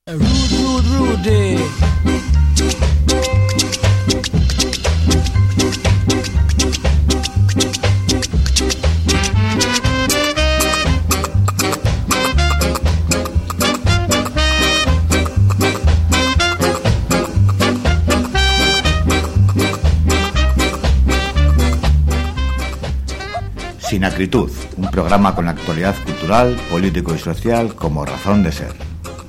Rudy. Sin acritud, un programa con la actualidad cultural, político y social como razón de ser.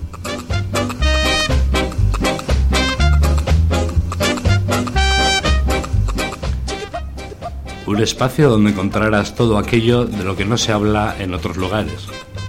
Un espacio donde encontrarás todo aquello de lo que no se habla en otros lugares.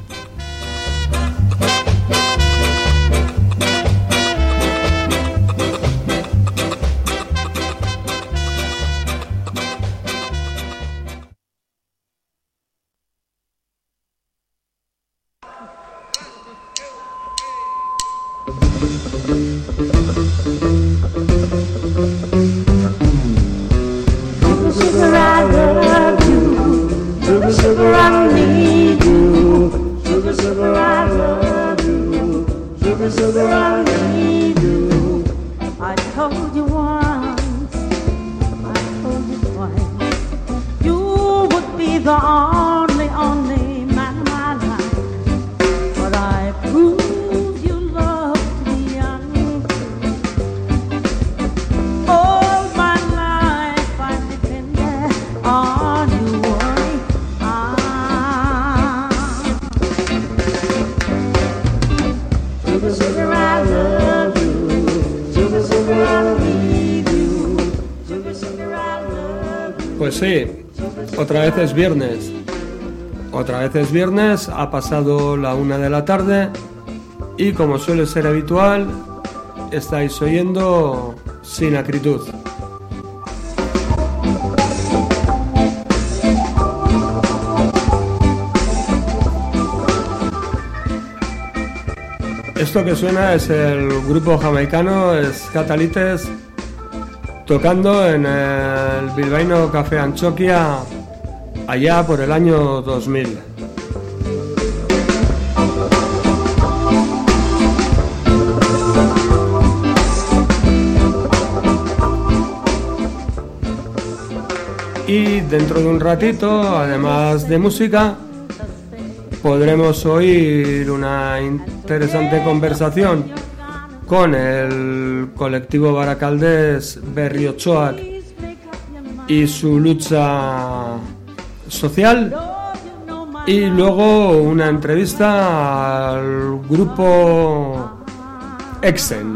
Pues sí, otra vez es viernes. Otra vez es viernes, ha pasado la 1 de la tarde y como suele ser habitual, estáis oyendo Sin Acritud. Esto que suena es el grupo jamaicano Skatalites tocando en el bilbaíno Café Antxokia allá por el año 2000. Y dentro de un ratito, además de música, podremos oír una interesante conversación con el colectivo baracaldés Berriotxoak y su lucha social, y luego una entrevista al grupo Exen.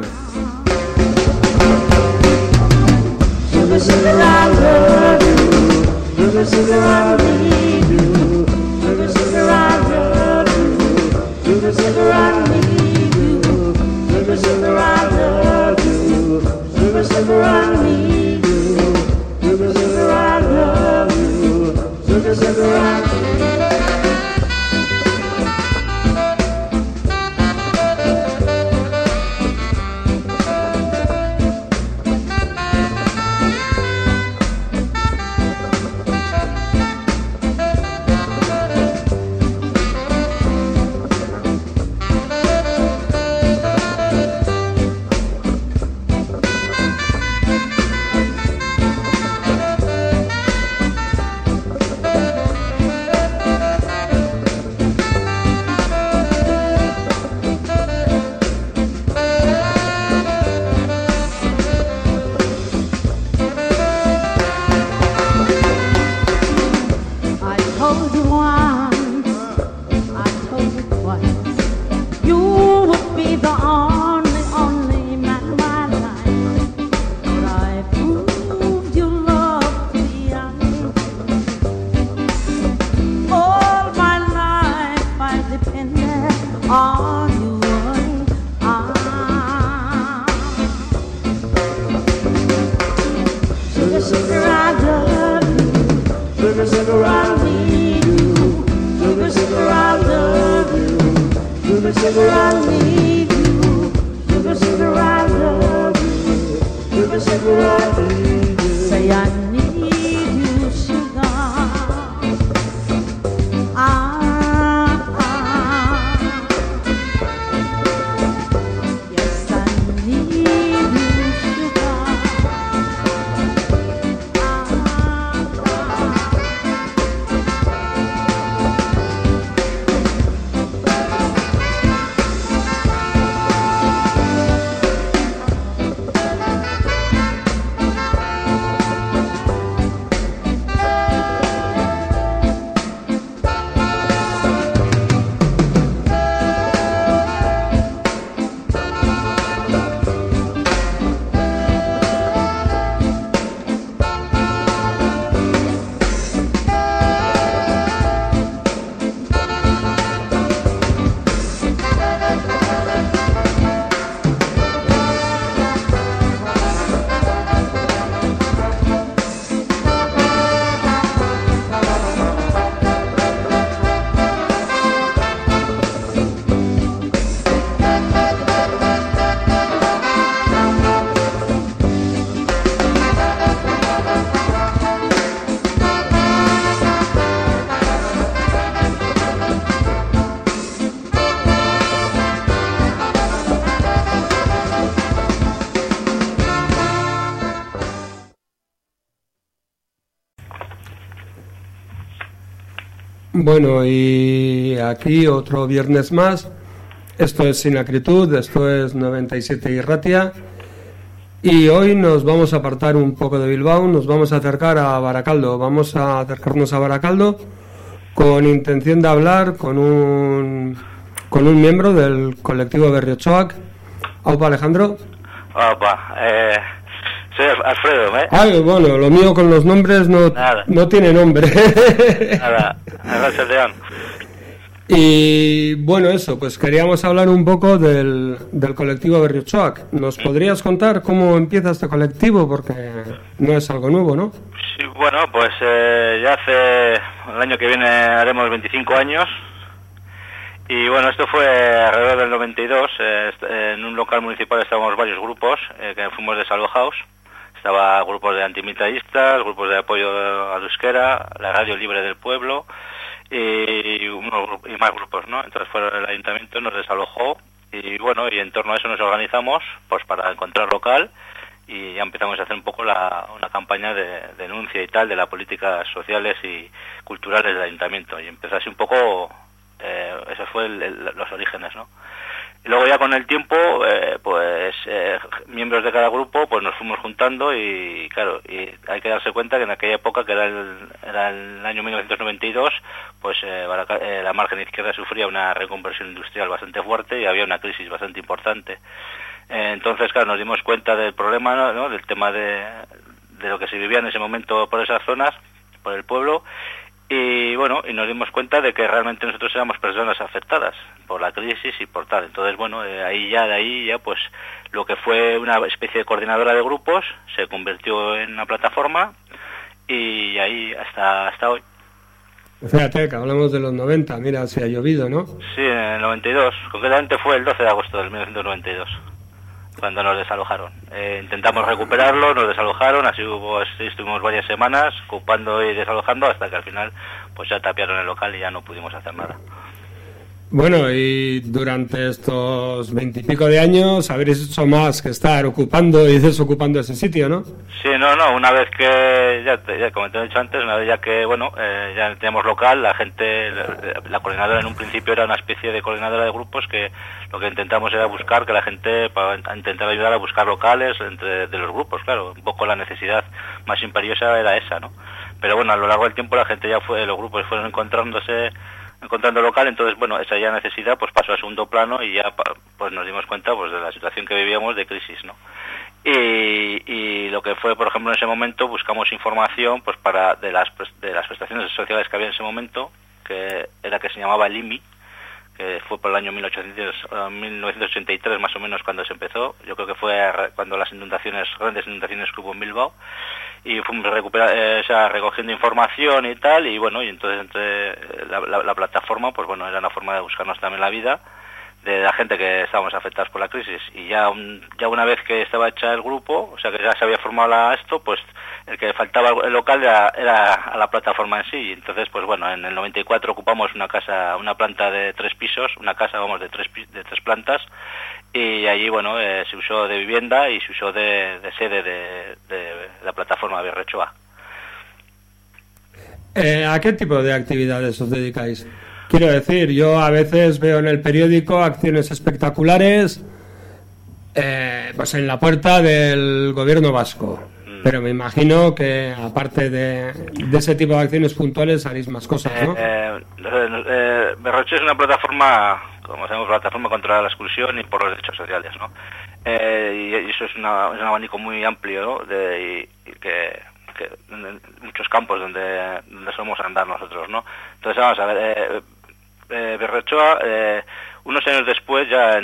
Say I need you, sugar. Bueno, y aquí otro viernes más. Esto es Sin Acritud, esto es 97 Irratia. Y hoy nos vamos a apartar un poco de Bilbao, nos vamos a acercar a Baracaldo. Vamos a acercarnos a Baracaldo con intención de hablar con un miembro del colectivo Berriotxoak. Aupa, Alejandro. Opa, soy Alfredo, ¿eh? Ay, bueno, lo mío con los nombres no tiene nombre. Nada, gracias, León. Y bueno, eso, pues queríamos hablar un poco del colectivo Berriotxoak. ¿Nos podrías contar cómo empieza este colectivo? Porque no es algo nuevo, ¿no? Sí, bueno, pues ya hace el año que viene haremos 25 años. Y bueno, esto fue alrededor del 92. En un local municipal estábamos varios grupos que fuimos desalojados. Estaba grupos de antimilitaristas, grupos de apoyo al euskera, la Radio Libre del Pueblo y más grupos, ¿no? Entonces el ayuntamiento nos desalojó y bueno, y en torno a eso nos organizamos pues para encontrar local y ya empezamos a hacer un poco una campaña de denuncia y tal de las políticas sociales y culturales del ayuntamiento y empezó así un poco, esos fue los orígenes, ¿no? Y luego ya con el tiempo, miembros de cada grupo, pues nos fuimos juntando y claro, y hay que darse cuenta que en aquella época, que era el año 1992, pues la margen izquierda sufría una reconversión industrial bastante fuerte y había una crisis bastante importante. Entonces, claro, nos dimos cuenta del problema, ¿no? Del tema de lo que se vivía en ese momento por esas zonas, por el pueblo. Y bueno, y nos dimos cuenta de que realmente nosotros éramos personas afectadas por la crisis y por tal. Entonces, bueno, de ahí ya pues lo que fue una especie de coordinadora de grupos se convirtió en una plataforma y ahí hasta hoy. Fíjate que hablamos de los 90, mira, si ha llovido, ¿no? Sí, en el 92, concretamente fue el 12 de agosto del 1992. Cuando nos desalojaron. Intentamos recuperarlo, nos desalojaron, así estuvimos varias semanas ocupando y desalojando hasta que al final pues ya tapiaron el local y ya no pudimos hacer nada. Bueno, y durante estos 20 y pico de años habréis hecho más que estar ocupando y desocupando ese sitio, ¿no? Sí, no, una vez que, ya como te he dicho antes, una vez ya que, bueno, ya teníamos local, la gente, la coordinadora en un principio era una especie de coordinadora de grupos que lo que intentamos era buscar que la gente, para intentar ayudar a buscar locales de los grupos, claro, un poco la necesidad más imperiosa era esa, ¿no? Pero bueno, a lo largo del tiempo la gente ya los grupos fueron encontrando local, entonces bueno, esa ya necesidad pues pasó a segundo plano y ya pues nos dimos cuenta pues de la situación que vivíamos de crisis, ¿no? Y lo que fue, por ejemplo, en ese momento buscamos información pues de las prestaciones sociales que había en ese momento, que se llamaba el IMI, que fue por el año 1983 más o menos cuando se empezó. Yo creo que fue cuando las grandes inundaciones que hubo en Bilbao, y fuimos recogiendo información y tal, y bueno, y entonces la plataforma, pues bueno, era una forma de buscarnos también la vida de la gente que estábamos afectados por la crisis. Y ya una vez que estaba hecha el grupo, o sea que ya se había formado esto, pues el que faltaba el local era a la plataforma en sí. Y entonces, pues bueno, en el 94 ocupamos una planta de 3 pisos, una casa, vamos, de 3 plantas, y allí, bueno, se usó de vivienda y se usó de sede de la plataforma Berriotxoak. ¿A qué tipo de actividades os dedicáis? Quiero decir, yo a veces veo en el periódico acciones espectaculares pues en la puerta del gobierno vasco, pero me imagino que aparte de ese tipo de acciones puntuales haréis más cosas, ¿no? Berriotxoak es una plataforma, como sabemos, plataforma contra la exclusión y por los derechos sociales, ¿no? Y eso es un abanico muy amplio, ¿no? Y que en muchos campos donde solemos andar nosotros, ¿no? Entonces vamos a ver, Berriotxoak, unos años después ya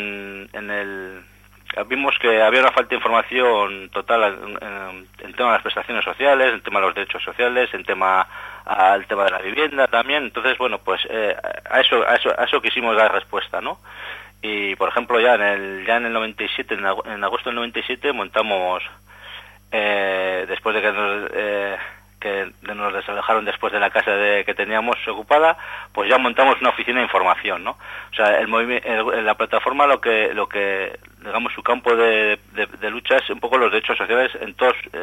vimos que había una falta de información total en tema de las prestaciones sociales, en tema de los derechos sociales, al tema de la vivienda también. Entonces, bueno, pues a eso quisimos dar respuesta, ¿no? Y por ejemplo ya en el 97, en agosto del 97 montamos, después de que nos desalojaron después de la casa que teníamos ocupada, pues ya montamos una oficina de información, ¿no? O sea, la plataforma lo que digamos su campo de lucha es un poco los derechos sociales en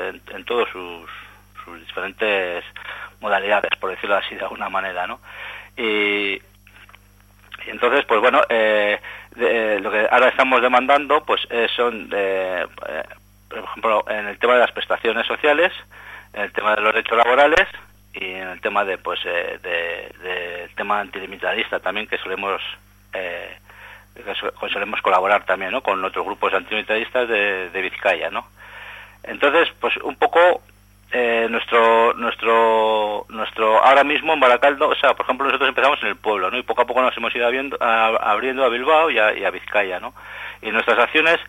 todos sus diferentes modalidades, por decirlo así de alguna manera, ¿no? Y entonces, pues bueno, lo que ahora estamos demandando pues son, por ejemplo, en el tema de las prestaciones sociales, en el tema de los derechos laborales y en el tema de pues del tema antilimitarista también, que solemos colaborar también, ¿no?, con otros grupos antimilitaristas de Vizcaya, ¿no? Entonces, pues un poco nuestro ahora mismo en Baracaldo, o sea, por ejemplo, nosotros empezamos en el pueblo, ¿no?, y poco a poco nos hemos ido abriendo a Bilbao y a Vizcaya, ¿no? Y nuestras acciones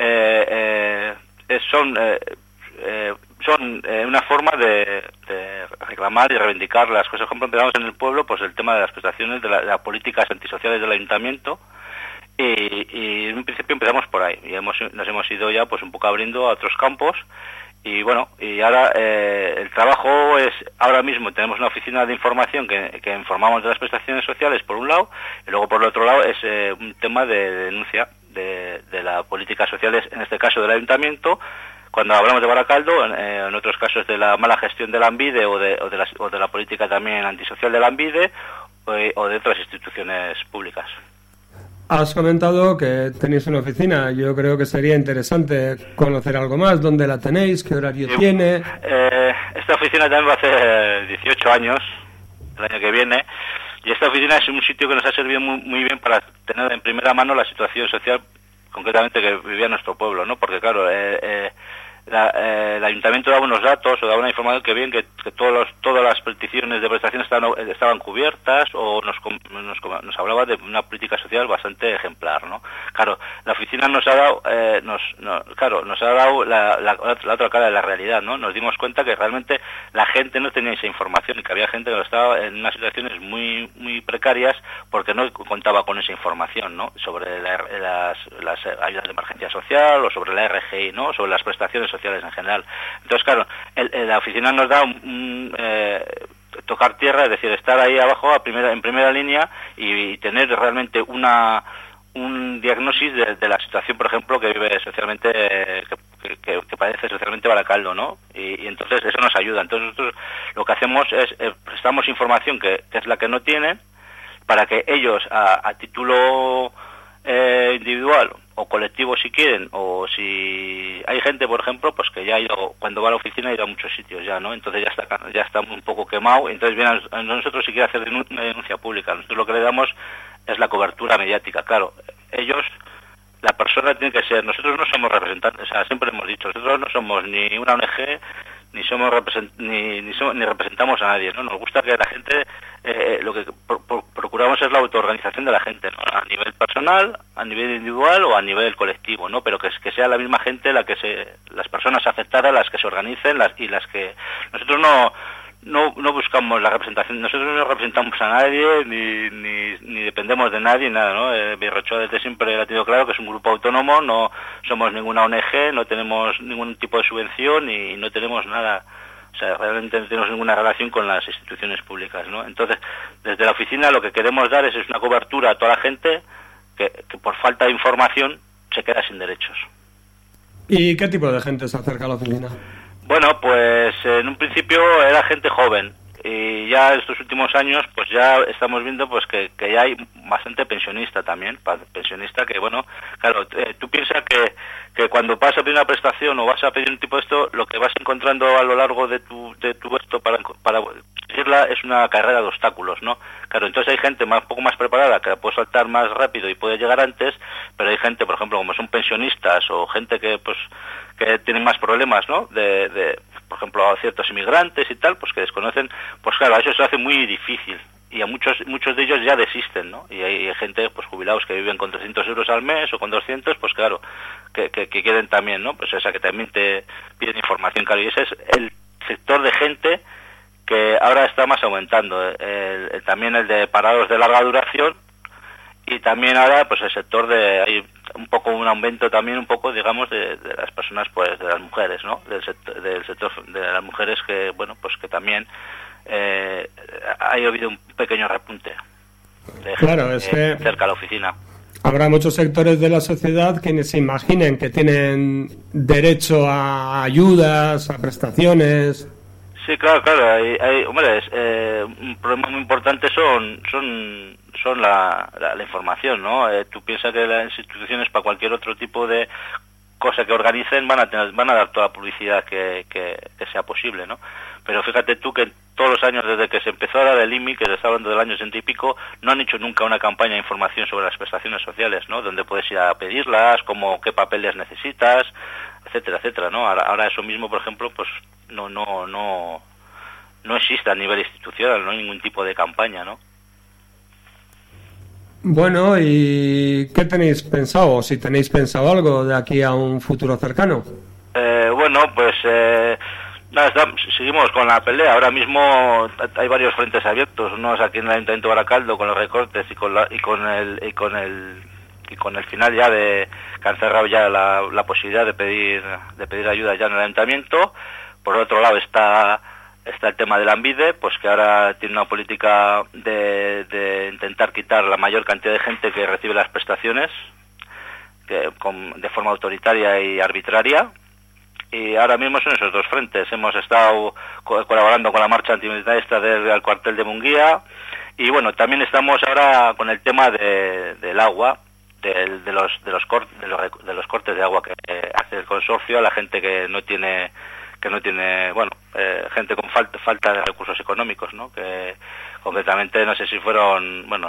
son una forma de reclamar y reivindicar las cosas. Por ejemplo, empezamos en el pueblo, pues el tema de las prestaciones, de las políticas antisociales del ayuntamiento, y en un principio empezamos por ahí, y nos hemos ido ya pues un poco abriendo a otros campos. Y bueno, y ahora el trabajo es, ahora mismo tenemos una oficina de información que informamos de las prestaciones sociales por un lado, y luego por el otro lado es un tema de denuncia de las políticas sociales, en este caso del ayuntamiento, cuando hablamos de Baracaldo, en otros casos de la mala gestión de Lanbide o de la política también antisocial de Lanbide o de otras instituciones públicas. Has comentado que tenéis una oficina. Yo creo que sería interesante conocer algo más. ¿Dónde la tenéis? ¿Qué horario tiene? Esta oficina también va a hacer 18 años, el año que viene. Y esta oficina es un sitio que nos ha servido muy bien para tener en primera mano la situación social, concretamente, que vivía nuestro pueblo, ¿no? Porque, claro, el ayuntamiento daba unos datos o daba una información que bien que todas las peticiones de prestación estaban cubiertas, o nos hablaba de una política social bastante ejemplar, ¿no? Claro, la oficina nos ha dado la otra cara de la realidad, ¿no? Nos dimos cuenta que realmente la gente no tenía esa información y que había gente que estaba en unas situaciones muy precarias porque no contaba con esa información, ¿no? Sobre las ayudas de emergencia social o sobre la RGI, ¿no? Sobre las prestaciones sociales en general. Entonces, claro, la oficina nos da tocar tierra, es decir, estar ahí abajo en primera línea y tener realmente un diagnosis de la situación, por ejemplo, que vive socialmente, que padece socialmente Baracaldo, ¿no? Y entonces eso nos ayuda. Entonces nosotros lo que hacemos es prestamos información que es la que no tienen, para que ellos a título individual o colectivo, si quieren, o si hay gente, por ejemplo, pues que ya ha ido, cuando va a la oficina, ha ido a muchos sitios ya, ¿no? Entonces ya está un poco quemado, entonces viene a nosotros si quiere hacer una denuncia pública. Nosotros lo que le damos es la cobertura mediática. Claro, ellos, la persona tiene que ser, nosotros no somos representantes, o sea, siempre hemos dicho, nosotros no somos ni una ONG, ni somos ni representamos a nadie, ¿no? Nos gusta que la gente, lo que procuramos es la autoorganización de la gente, ¿no? A nivel personal, a nivel individual o a nivel colectivo, ¿no? Pero que sea la misma gente las personas afectadas, las que se organicen, y las que nosotros no buscamos la representación, nosotros no representamos a nadie, ni dependemos de nadie, nada, ¿no? Birrochoa desde siempre ha tenido claro que es un grupo autónomo, no somos ninguna ONG, no tenemos ningún tipo de subvención y no tenemos nada, o sea, realmente no tenemos ninguna relación con las instituciones públicas, ¿no? Entonces, desde la oficina lo que queremos dar es una cobertura a toda la gente que por falta de información se queda sin derechos. ¿Y qué tipo de gente se acerca a la oficina? Bueno, pues en un principio era gente joven, y ya estos últimos años pues ya estamos viendo pues que ya hay bastante pensionista también, pensionista que, bueno, claro, tú piensas que cuando vas a pedir una prestación o vas a pedir un tipo de esto, lo que vas encontrando a lo largo de tu esto para conseguirla es una carrera de obstáculos, ¿no? Claro, entonces hay gente un poco más preparada que la puede saltar más rápido y puede llegar antes, pero hay gente, por ejemplo, como son pensionistas o gente que tienen más problemas, ¿no? Por ejemplo, a ciertos inmigrantes y tal, pues que desconocen, pues claro, a eso se hace muy difícil. Y a muchos de ellos ya desisten, ¿no? Y hay gente, pues jubilados que viven con 300 euros al mes o con 200, pues claro, que quieren también, ¿no? Pues esa que también te piden información, claro. Y ese es el sector de gente que ahora está más aumentando. También el de parados de larga duración, y también ahora pues el sector hay un poco un aumento también un poco, digamos, de las personas, pues de las mujeres, ¿no? Del sector de las mujeres, que bueno, pues que también ha habido un pequeño repunte de claro, es que cerca a la oficina. Habrá muchos sectores de la sociedad que se imaginen que tienen derecho a ayudas, a prestaciones. Sí, claro, claro. Hombre, un problema muy importante son la información, ¿no? Tú piensas que las instituciones, para cualquier otro tipo de cosa que organicen, van a dar toda la publicidad que sea posible, ¿no? Pero fíjate tú que todos los años desde que se empezó a dar el IMI, que se está hablando del año 60 y pico, no han hecho nunca una campaña de información sobre las prestaciones sociales, ¿no? Donde puedes ir a pedirlas, como qué papeles necesitas, etcétera, etcétera, ¿no? Ahora eso mismo, por ejemplo, pues no existe a nivel institucional, no hay ningún tipo de campaña, ¿no? Bueno, ¿y qué tenéis pensado? Si tenéis pensado algo de aquí a un futuro cercano. Bueno, pues nada, seguimos con la pelea. Ahora mismo hay varios frentes abiertos, unos aquí en el Ayuntamiento de Baracaldo con los recortes y con el final ya de que han cerrado ya la posibilidad de pedir ayuda ya en el Ayuntamiento. Por otro lado está el tema del AMBIDE, pues que ahora tiene una política de intentar quitar la mayor cantidad de gente que recibe las prestaciones de forma autoritaria y arbitraria. Y ahora mismo son esos dos frentes. Hemos estado colaborando con la marcha antimilitarista del cuartel de Munguía, y bueno, también estamos ahora con el tema del agua, de los cortes de agua que hace el consorcio a la gente que no tiene gente con falta de recursos económicos, ¿no? Que concretamente no sé si fueron unas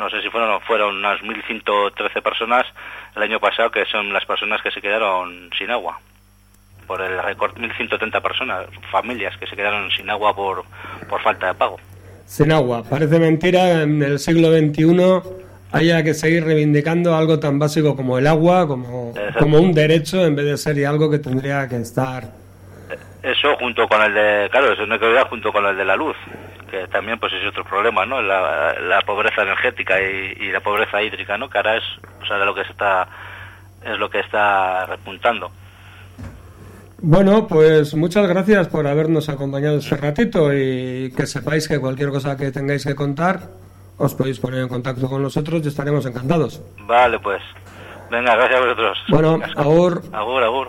1.113 personas el año pasado, que son las personas que se quedaron sin agua por el recorte. 1.130 personas, familias que se quedaron sin agua por falta de pago. Sin agua. Parece mentira en el siglo XXI haya que seguir reivindicando algo tan básico como el agua, como un derecho, en vez de ser algo que tendría que estar. Eso junto con eso no hay que olvidar, junto con el de la luz, que también pues es otro problema, ¿no? La pobreza energética y la pobreza hídrica, ¿no? Que ahora es lo que está repuntando. Bueno, pues muchas gracias por habernos acompañado este ratito, y que sepáis que cualquier cosa que tengáis que contar os podéis poner en contacto con nosotros y estaremos encantados. Vale, pues. Venga, gracias a vosotros. Bueno, agur. Agur.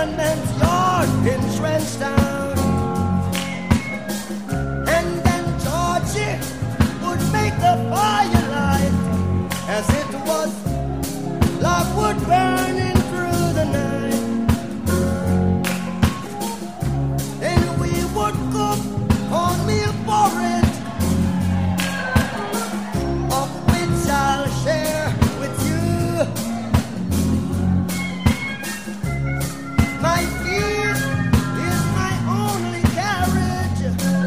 government's yard in Trenchtown. And then Georgie would make the firelight as it was logwood burning through the night. And we would cook cornmeal porridge, of which I'll share with you. My fear is my only carriage,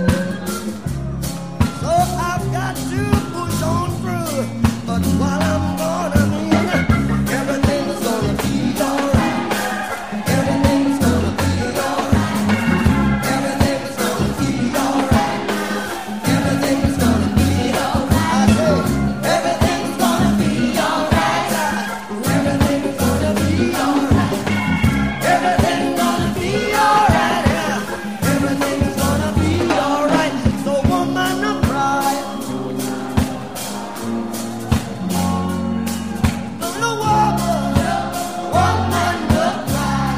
so I've got to push on through. But while I'm gone, I mean, everything's gonna be alright. Everything's gonna be alright. Everything's gonna be alright. Everything's gonna be alright. I say, everything's gonna be alright. Everything's gonna be alright. Everything's gonna be alright. Yeah. Everything's gonna be alright. So woman, don't cry. No woman, don't cry.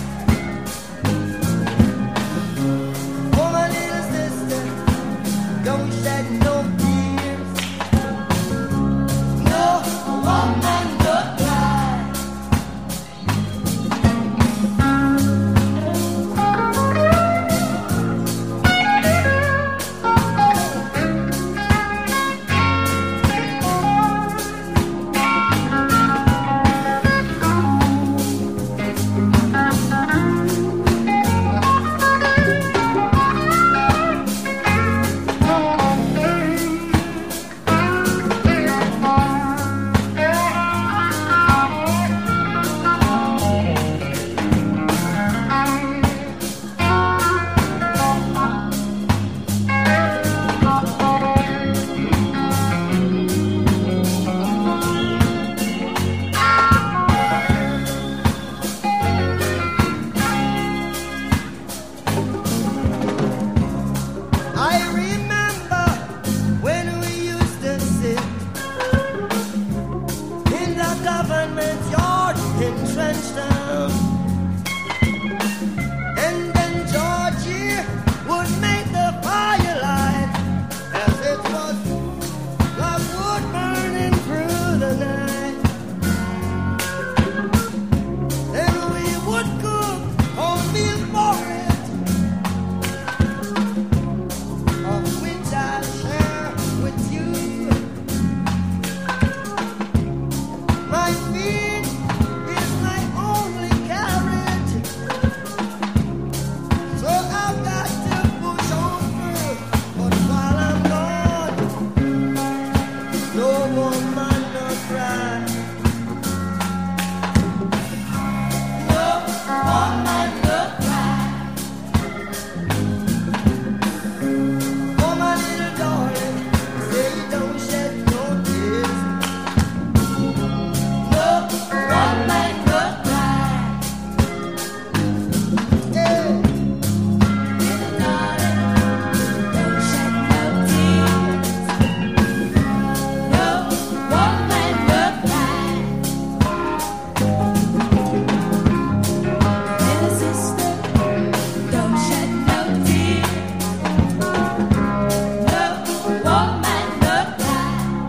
Oh, my little sister, don't shed no tears. No woman, don't cry. I remember when we used to sit in the government yard in Trenchtown. And then Georgie would make the firelight as it was like wood burning through the night. And we would cook cornmeal porridge, of which I'll share with you. My feet is my only carriage, so I've got to push on through. But while I'm gone, no woman no cry. No woman no cry. Oh, my little darling, say you don't shed no tears. No woman no cry. Yeah. Little darling, don't shed no tears. No woman no cry. Little sister, don't shed no tears. No woman no cry.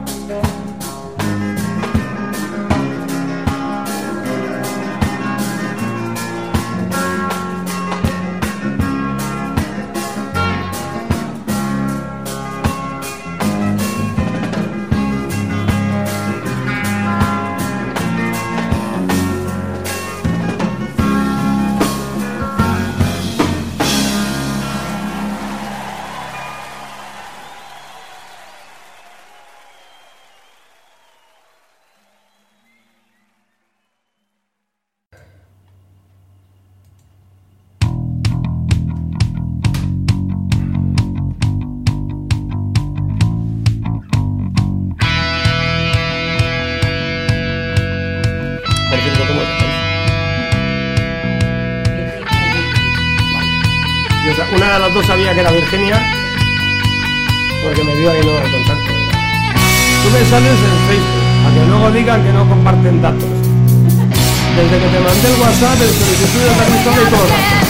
Perfecto, ¿cómo estáis? Una de las dos sabía que era Virginia, porque me dio ahí nuevo el contacto. Tú me sales en Facebook, a que luego digan que no comparten datos. Desde que te mandé el WhatsApp, el solicitud de permiso de todo.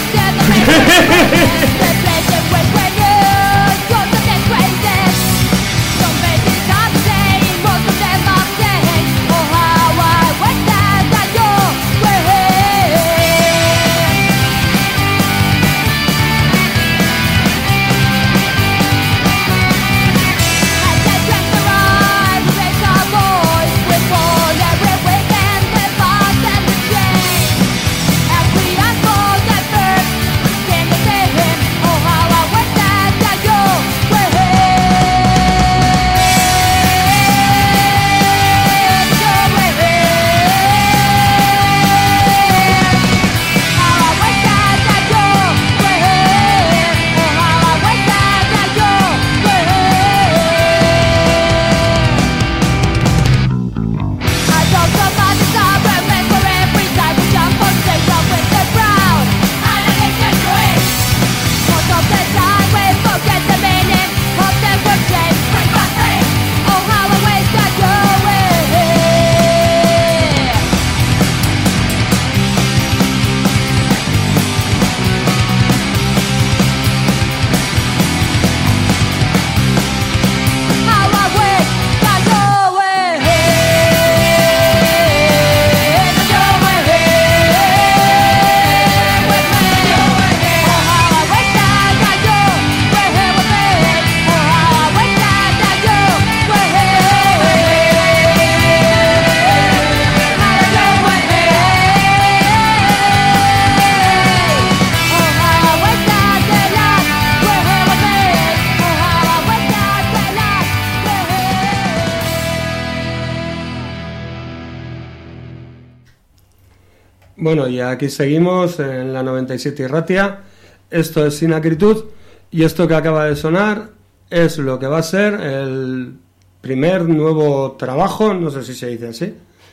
Bueno, y aquí seguimos en la 97 Irratia. Esto es Sin Acritud y esto que acaba de sonar es lo que va a ser el primer nuevo trabajo, no sé si se dice así,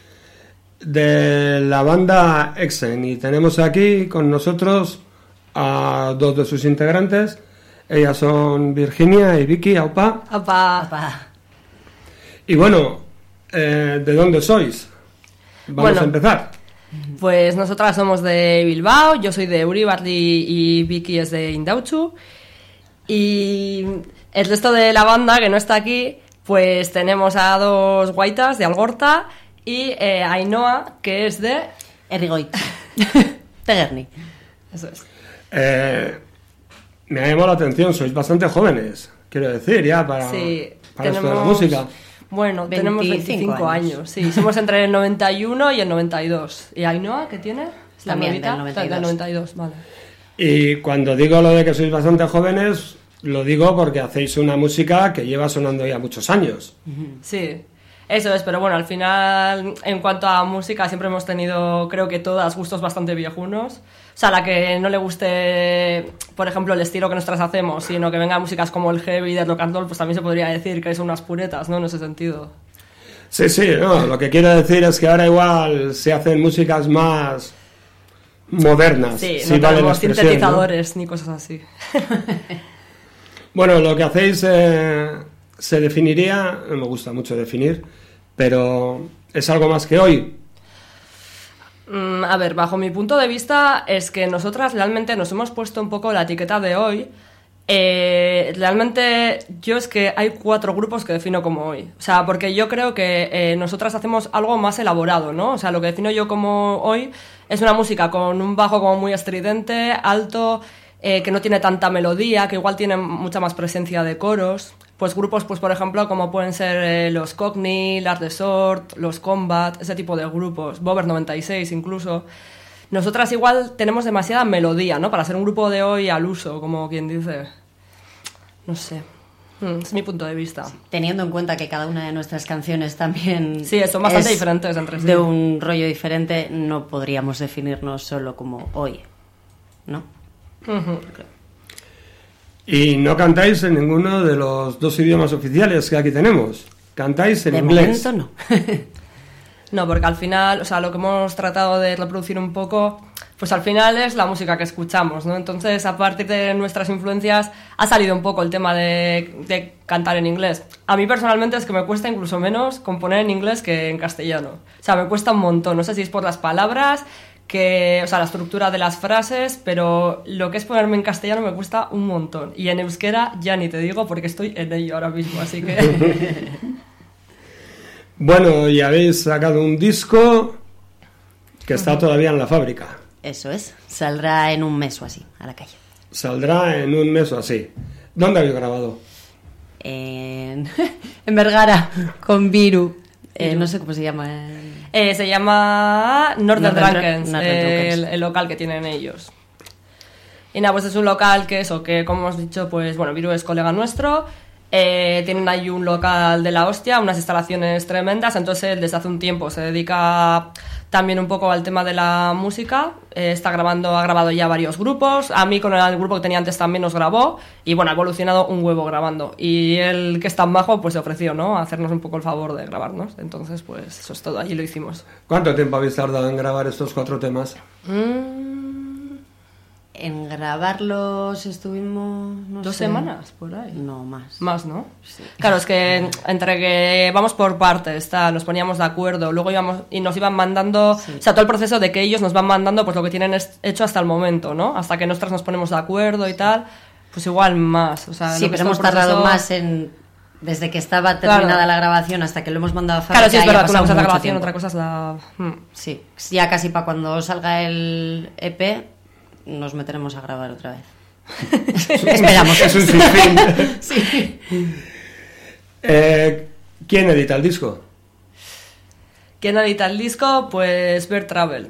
de la banda Exen. Y tenemos aquí con nosotros a dos de sus integrantes. Ellas son Virginia y Vicky. Aupa. Aupa. Y bueno, ¿de dónde sois? Vamos a empezar. Pues nosotras somos de Bilbao, yo soy de Uribarri y Vicky es de Indautxu. Y el resto de la banda, que no está aquí, pues tenemos a 2 guaitas de Algorta y Ainhoa, que es de... Errigoit. Tegerni. Eso es. Me ha llamado la atención, sois bastante jóvenes, quiero decir, ya para esto de la música. Bueno, tenemos 25 años, sí. Somos entre el 91 y el 92. ¿Y Ainhoa, qué tiene? También del 92. Del 92, vale. Y cuando digo lo de que sois bastante jóvenes, lo digo porque hacéis una música que lleva sonando ya muchos años. Sí, eso es, pero bueno, al final, en cuanto a música, siempre hemos tenido, creo que todas, gustos bastante viejunos. O sea, la que no le guste, por ejemplo, el estilo que nosotras hacemos, sino que vengan músicas como el heavy de rock and roll, pues también se podría decir que son unas puretas, ¿no? En ese sentido. Sí, no, lo que quiero decir es que ahora igual se hacen músicas más modernas. Sí, si no vale tenemos la expresión, sintetizadores, ¿no? Ni cosas así. Bueno, lo que hacéis se definiría, no me gusta mucho definir, pero es algo más que hoy. A ver, bajo mi punto de vista es que nosotras realmente nos hemos puesto un poco la etiqueta de hoy. Realmente yo es que hay 4 grupos que defino como hoy. O sea, porque yo creo que nosotras hacemos algo más elaborado, ¿no? O sea, lo que defino yo como hoy es una música con un bajo como muy estridente, alto, que no tiene tanta melodía, que igual tiene mucha más presencia de coros. Pues grupos, pues por ejemplo, como pueden ser los Cockney, Last Resort, los Combat, ese tipo de grupos, Bober 96 incluso. Nosotras igual tenemos demasiada melodía, ¿no? Para ser un grupo de hoy al uso, como quien dice. No sé. Es mi punto de vista. Sí, teniendo en cuenta que cada una de nuestras canciones también... Sí, son bastante diferentes entre sí. De un rollo diferente, no podríamos definirnos solo como hoy, ¿no? Uh-huh. Y no cantáis en ninguno de los 2 idiomas oficiales que aquí tenemos. Cantáis en inglés. De momento no. No, porque al final, o sea, lo que hemos tratado de reproducir un poco pues al final es la música que escuchamos, ¿no? Entonces, a partir de nuestras influencias ha salido un poco el tema de cantar en inglés. A mí personalmente es que me cuesta incluso menos componer en inglés que en castellano. O sea, me cuesta un montón. No sé si es por las palabras, o sea, la estructura de las frases, pero lo que es ponerme en castellano me cuesta un montón. Y en euskera ya ni te digo porque estoy en ello ahora mismo, así que... Bueno, y habéis sacado un disco que está todavía en la fábrica. Eso es, saldrá en un mes o así, a la calle. Saldrá en un mes o así. ¿Dónde habéis grabado? En Vergara, con Viru. No sé cómo se llama. Se llama Northern Drunkens, Drunkens. el local que tienen ellos. Y nada, pues es un local que como hemos dicho, pues bueno, Viru es colega nuestro. Tienen ahí un local de la hostia, unas instalaciones tremendas. Entonces él desde hace un tiempo se dedica también un poco al tema de la música. Ha grabado ya varios grupos. A mí con el grupo que tenía antes también nos grabó. Y bueno, ha evolucionado un huevo grabando. Y él, que es tan bajo, pues se ofreció, ¿no?, a hacernos un poco el favor de grabarnos. Entonces, pues eso es todo, allí lo hicimos. ¿Cuánto tiempo habéis tardado en grabar estos 4 temas? En grabarlos estuvimos... No 2 sé, semanas, por ahí. No, más. Más, ¿no? Sí. Claro, es que entre que vamos por partes, nos poníamos de acuerdo, luego íbamos y nos iban mandando, Sí. o sea, todo el proceso de que ellos nos van mandando pues lo que tienen hecho hasta el momento, ¿no? Hasta que nosotros nos ponemos de acuerdo y tal, pues igual más, o sea, Sí, lo que pero es hemos todo el tardado proceso- más desde que estaba terminada Claro. la grabación hasta que lo hemos mandado a fábrica. Claro, sí, es ya ha verdad, una pasado cosa es la mucho grabación, tiempo. otra cosa es la... Sí, ya casi para cuando salga el EP nos meteremos a grabar otra vez. Esperamos. Es un sinfín. Sí. ¿Quién edita el disco? ¿Quién edita el disco? Pues Bear Travel.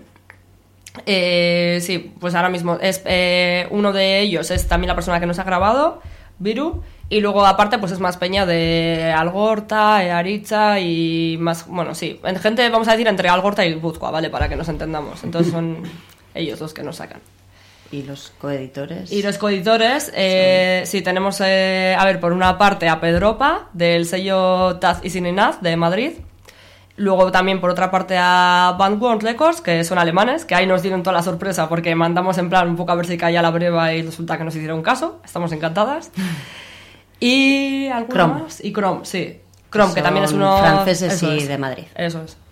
Sí, pues ahora mismo es uno de ellos es también la persona que nos ha grabado, Viru, y luego aparte pues es más peña de Algorta, Aritza y más, bueno, sí, en gente vamos a decir entre Algorta y Buzcoa, ¿vale? Para que nos entendamos. Entonces son ellos los que nos sacan. ¿Y los coeditores? Y los coeditores, sí, tenemos, a ver, por una parte a Pedropa, del sello Taz y Sininaz, de Madrid. Luego también, por otra parte, a Bandworld Records, que son alemanes, que ahí nos dieron toda la sorpresa porque mandamos en plan un poco a ver si caía la breva y resulta que nos hicieron caso. Estamos encantadas. Y ¿alguna Chrome. más? Y Chrome, sí. Chrome, que Son también es uno... franceses eso y es. de Madrid. Eso es.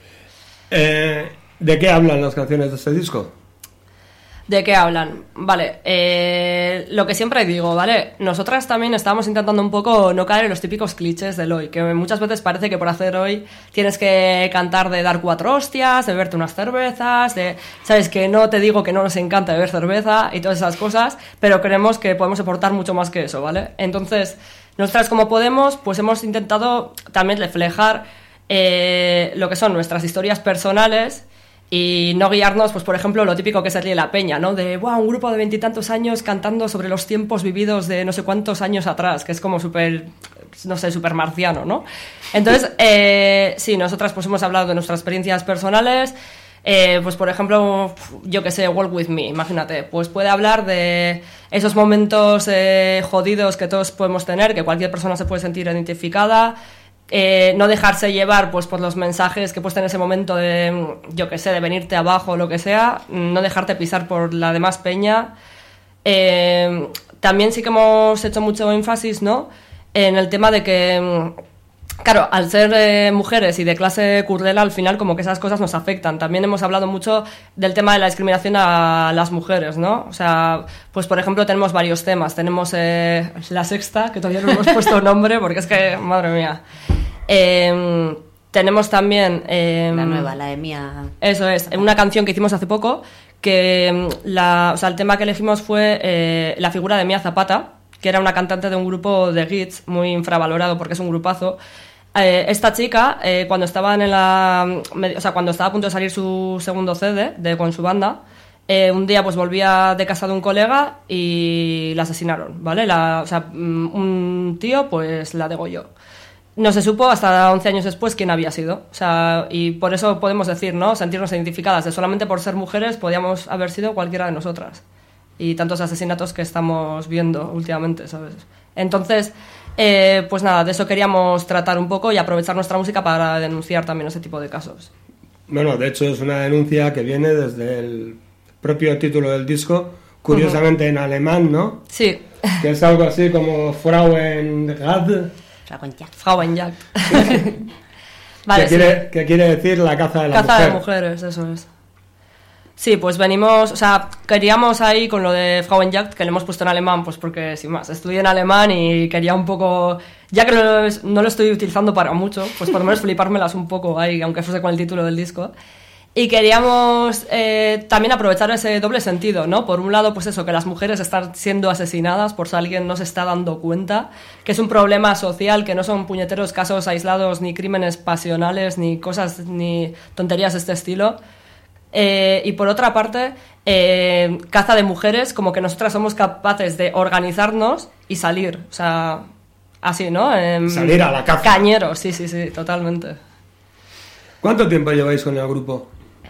¿De qué hablan las canciones de este disco? ¿De qué hablan? Vale, lo que siempre digo, ¿vale? Nosotras también estamos intentando un poco no caer en los típicos clichés del hoy, que muchas veces parece que por hacer hoy tienes que cantar de dar 4 hostias, de beberte unas cervezas, ¿sabes? Que no te digo que no nos encanta beber cerveza y todas esas cosas, pero creemos que podemos aportar mucho más que eso, ¿vale? Entonces, nosotras como podemos, pues hemos intentado también reflejar lo que son nuestras historias personales y no guiarnos, pues por ejemplo, lo típico que se ríe la peña, ¿no? De, ¡buah! Un grupo de 20 y tantos años cantando sobre los tiempos vividos de no sé cuántos años atrás, que es como súper, no sé, súper marciano, ¿no? Entonces, sí, nosotras pues hemos hablado de nuestras experiencias personales, pues por ejemplo, yo que sé, Walk With Me, imagínate, pues puede hablar de esos momentos jodidos que todos podemos tener, que cualquier persona se puede sentir identificada. No dejarse llevar pues por los mensajes que puedes tener en ese momento de, yo que sé, de venirte abajo o lo que sea, no dejarte pisar por la demás peña. También sí que hemos hecho mucho énfasis, ¿no?, en el tema de que, claro, al ser mujeres y de clase currela, al final como que esas cosas nos afectan. También hemos hablado mucho del tema de la discriminación a las mujeres, ¿no? O sea, pues por ejemplo tenemos varios temas. Tenemos La Sexta, que todavía no hemos puesto nombre porque es que, madre mía. Tenemos también... La nueva, la de Mía. Eso es, una canción que hicimos hace poco, que o sea, el tema que elegimos fue la figura de Mía Zapata, que era una cantante de un grupo de Gits muy infravalorado porque es un grupazo. Esta chica, cuando estaba cuando estaba a punto de salir su segundo CD con su banda, un día pues volvía de casa de un colega y la asesinaron, ¿vale? O sea, un tío pues la degolló. No se supo hasta 11 años después quién había sido. O sea, y por eso podemos decir, ¿no?, sentirnos identificadas, de solamente por ser mujeres podíamos haber sido cualquiera de nosotras. Y tantos asesinatos que estamos viendo últimamente, ¿sabes? Entonces, pues nada, de eso queríamos tratar un poco y aprovechar nuestra música para denunciar también ese tipo de casos. Bueno, de hecho es una denuncia que viene desde el propio título del disco, curiosamente en alemán, ¿no? Sí, Que es algo así como Frauenjagd, Frauenjagd. Vale, que quiere decir la caza de la caza mujer. de mujeres, eso es. Sí, pues venimos, o sea, queríamos ahí con lo de Frauenjagd, que lo hemos puesto en alemán, pues porque, sin más, estudié en alemán y quería un poco, ya que no lo estoy utilizando para mucho, pues por lo menos flipármelas un poco ahí, aunque fuese con el título del disco. Y queríamos también aprovechar ese doble sentido, ¿no? Por un lado, pues eso, que las mujeres están siendo asesinadas por si alguien no se está dando cuenta, que es un problema social, que no son puñeteros casos aislados, ni crímenes pasionales, ni cosas, ni tonterías de este estilo. Y por otra parte, caza de mujeres, como que nosotras somos capaces de organizarnos y salir, o sea, así, ¿no? Salir a la caza. Cañeros, sí, totalmente. ¿Cuánto tiempo lleváis con el grupo?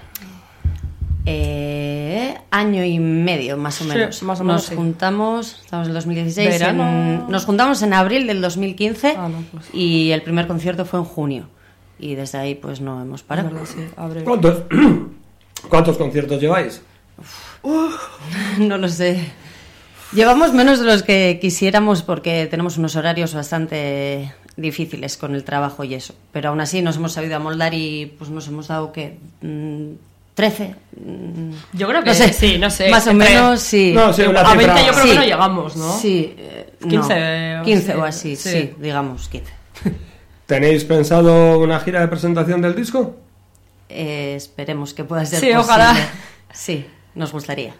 Año y medio, más o menos. Sí, más o menos, Nos sí. juntamos, estamos en el 2016. Verano. Nos juntamos en abril del 2015 Ah, no, pues. y el primer concierto fue en junio. Y desde ahí, pues no hemos Es parado. verdad, sí, abre. ¿Cuántos conciertos lleváis? No lo sé. Llevamos menos de los que quisiéramos porque tenemos unos horarios bastante difíciles con el trabajo y eso. Pero aún así nos hemos sabido amoldar y pues nos hemos dado, ¿qué? 13. Yo creo que No sé, sí, no sé. Más o entre- menos, sí. No, sí, una A cifra. 20 yo creo Sí. que no llegamos, ¿no? Sí. 15 no, o 15 así, o así, sí. sí, digamos 15. ¿Tenéis pensado una gira de presentación del disco? Esperemos que pueda ser Sí, posible. ojalá. Sí, nos gustaría.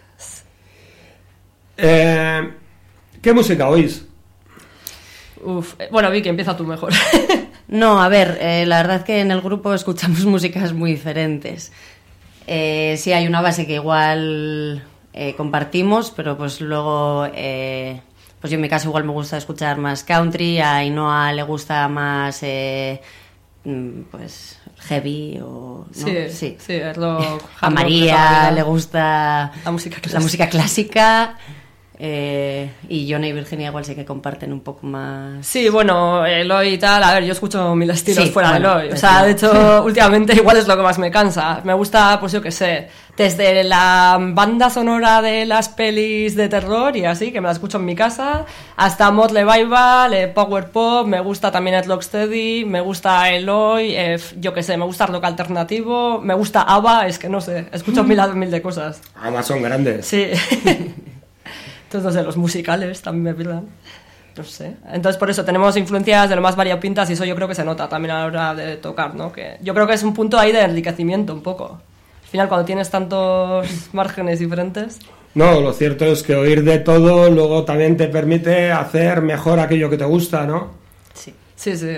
¿Qué música oís? Uf, bueno, Vicky, empieza tú mejor. No, a ver, la verdad es que en el grupo escuchamos músicas muy diferentes. Sí hay una base que igual compartimos, pero pues luego, pues yo en mi caso igual me gusta escuchar más country, a Ainhoa le gusta más, pues, heavy o... ¿no? Sí, es lo... A María le gusta La música clásica. la música clásica. Y Jonah y Virginia igual sí que comparten un poco más. Sí, bueno, Eloy y tal, a ver, yo escucho mil estilos Sí, fuera bueno, de Eloy. O es sea, verdad. de hecho, últimamente igual es lo que más me cansa. Me gusta, pues yo qué sé, desde la banda sonora de las pelis de terror y así, que me la escucho en mi casa, hasta Mod Revival, Power Pop, me gusta también Ed Rocksteady, me gusta Eloy, yo qué sé, me gusta el rock alternativo, me gusta ABBA, es que no sé, escucho mil de cosas. Además son grandes. Sí. Entonces, no sé, los musicales también me pilan. No sé. Entonces, por eso tenemos influencias de lo más variopintas y eso yo creo que se nota también a la hora de tocar, ¿no? Que yo creo que es un punto ahí de enriquecimiento un poco. Al final, cuando tienes tantos márgenes diferentes... No, lo cierto es que oír de todo luego también te permite hacer mejor aquello que te gusta, ¿no? Sí. Sí, sí.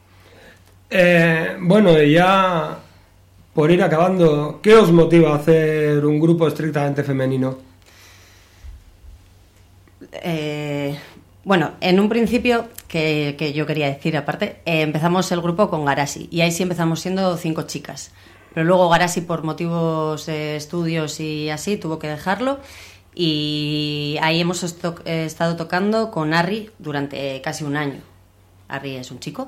Bueno, y ya por ir acabando, ¿qué os motiva a hacer un grupo estrictamente femenino? Bueno, en un principio, que yo quería decir aparte, empezamos el grupo con Garasi y ahí sí empezamos siendo 5 chicas. Pero luego Garasi, por motivos de estudios y así, tuvo que dejarlo y ahí hemos estado tocando con Arri durante casi un año. Arri es un chico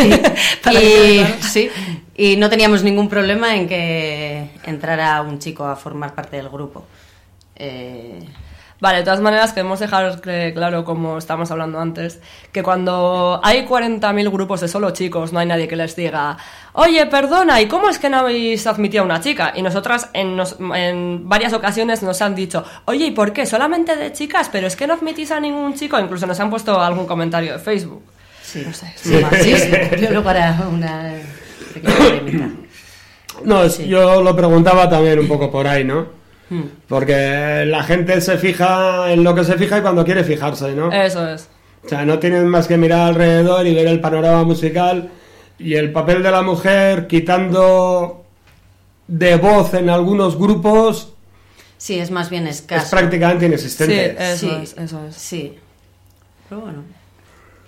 sí, y no teníamos ningún problema en que entrara un chico a formar parte del grupo. Vale, de todas maneras queremos dejar claro, como estábamos hablando antes, que cuando hay 40.000 grupos de solo chicos, no hay nadie que les diga, oye, perdona, ¿y cómo es que no habéis admitido a una chica? Y nosotras en varias ocasiones nos han dicho, oye, ¿y por qué? Solamente de chicas, pero es que no admitís a ningún chico. Incluso nos han puesto algún comentario de Facebook. Sí, No sé, sí, sí. Yo luego haré una pequeña polémica. No, Sí. yo lo preguntaba también un poco por ahí, ¿no? Porque la gente se fija en lo que se fija y cuando quiere fijarse, ¿no? Eso es. O sea, no tienes más que mirar alrededor y ver el panorama musical y el papel de la mujer quitando de voz en algunos grupos Sí, es más bien escaso. es prácticamente Sí, inexistente. eso Sí, es, eso es. Sí. Pero bueno.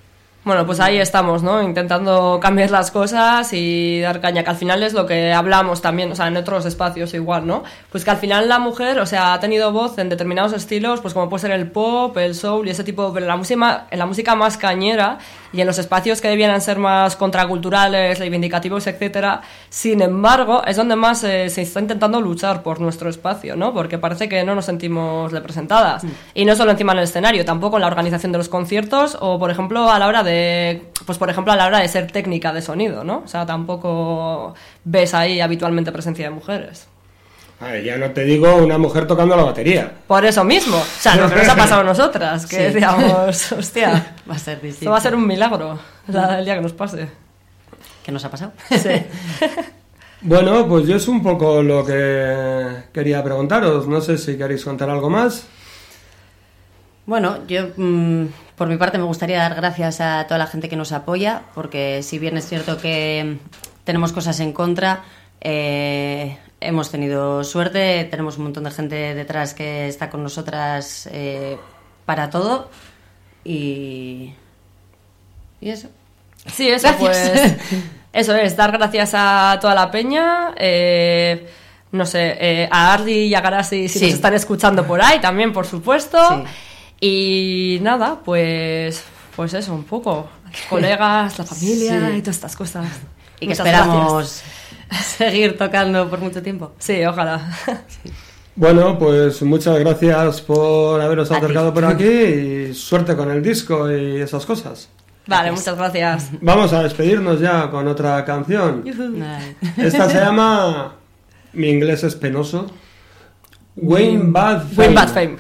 Bueno, pues ahí estamos, ¿no? Intentando cambiar las cosas y dar caña, que al final es lo que hablamos también, o sea, en otros espacios igual, ¿no? Pues que al final la mujer, o sea, ha tenido voz en determinados estilos, pues como puede ser el pop, el soul y ese tipo, pero en la música más cañera y en los espacios que debieran ser más contraculturales, reivindicativos, etcétera. Sin embargo, es donde más se está intentando luchar por nuestro espacio, ¿no? Porque parece que no nos sentimos representadas. Y no solo encima en el escenario, tampoco en la organización de los conciertos o, por ejemplo, a la hora de ser técnica de sonido, ¿no? O sea, tampoco ves ahí habitualmente presencia de mujeres. Ay, ya no te digo una mujer tocando la batería. Por eso mismo, o sea, lo que nos ha pasado a nosotras, que decíamos, hostia, Va a ser difícil. esto va a ser un milagro el día que nos pase. ¿Qué nos ha pasado? Sí. Bueno, pues yo es un poco lo que quería preguntaros. No sé si queréis contar algo más. Bueno, yo por mi parte me gustaría dar gracias a toda la gente que nos apoya, porque si bien es cierto que tenemos cosas en contra, hemos tenido suerte, tenemos un montón de gente detrás que está con nosotras para todo y eso. Sí, eso pues... Eso es, dar gracias a toda la peña, no sé, a Ardi y a Garasi si nos están escuchando por ahí también, por supuesto. Sí. Y nada, pues eso, un poco. Los colegas, la familia y todas estas cosas. Y que esperamos seguir tocando por mucho tiempo. Sí, ojalá. Sí. Bueno, pues muchas gracias por haberos acercado por aquí y suerte con el disco y esas cosas. Vale, muchas gracias. Vamos a despedirnos ya con otra canción. Esta se llama Mi inglés es penoso. Wayne Bad Fame. Wayne Bad Fame.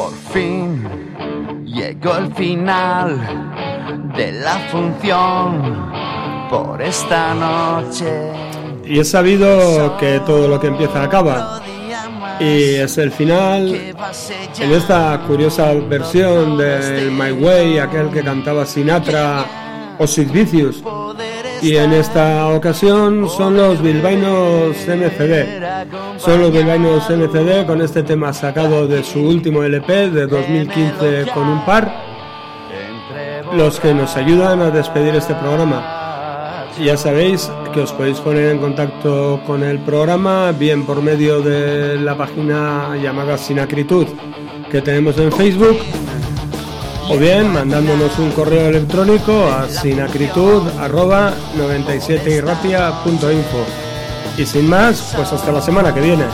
Por fin llegó el final de la función por esta noche. Y es sabido que todo lo que empieza acaba. Y es el final en esta curiosa versión del My Way, aquel que cantaba Sinatra o Sid Vicious. Y en esta ocasión son los bilbaínos MCD. Son los bilbaínos MCD con este tema sacado de su último LP de 2015 con un par, los que nos ayudan a despedir este programa. Ya sabéis que os podéis poner en contacto con el programa bien por medio de la página llamada Sinacritud que tenemos en Facebook, o bien mandándonos un correo electrónico a sinacritud@97irratia.info. Y sin más, pues hasta la semana que viene.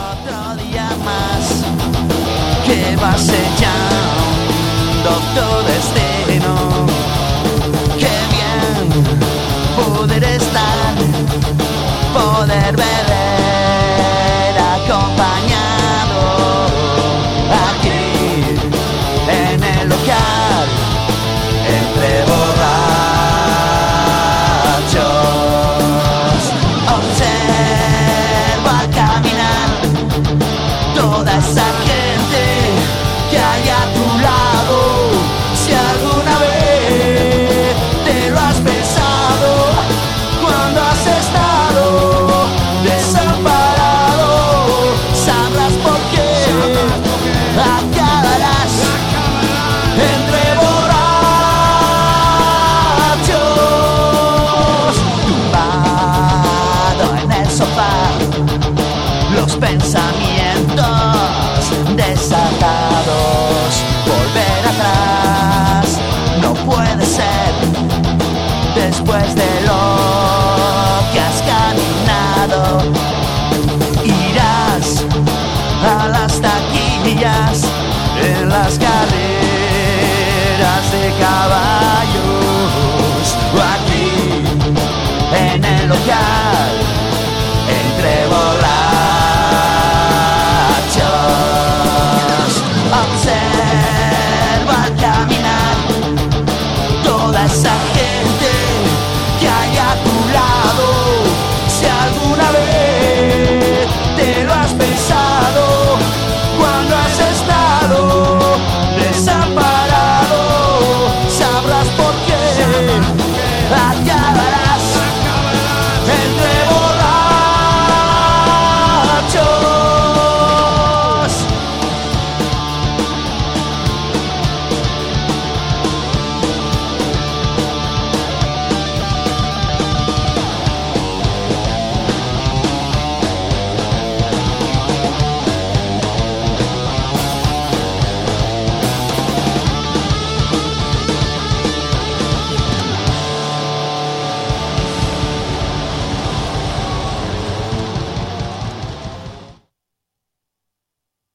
Que va sellando tu destino. Qué bien poder estar, poder beber acompañado aquí en el local entre borrachos. Observa caminar toda esa gente que hay a tu lado. Si alguna vez te lo has pensado, cuando has estado desamparado, sabrás por qué acabarás entre borrachos, tumbado en el sofá, los pensamientos desatados. Volver atrás no puede ser después de lo que has caminado. Irás a las taquillas en las calles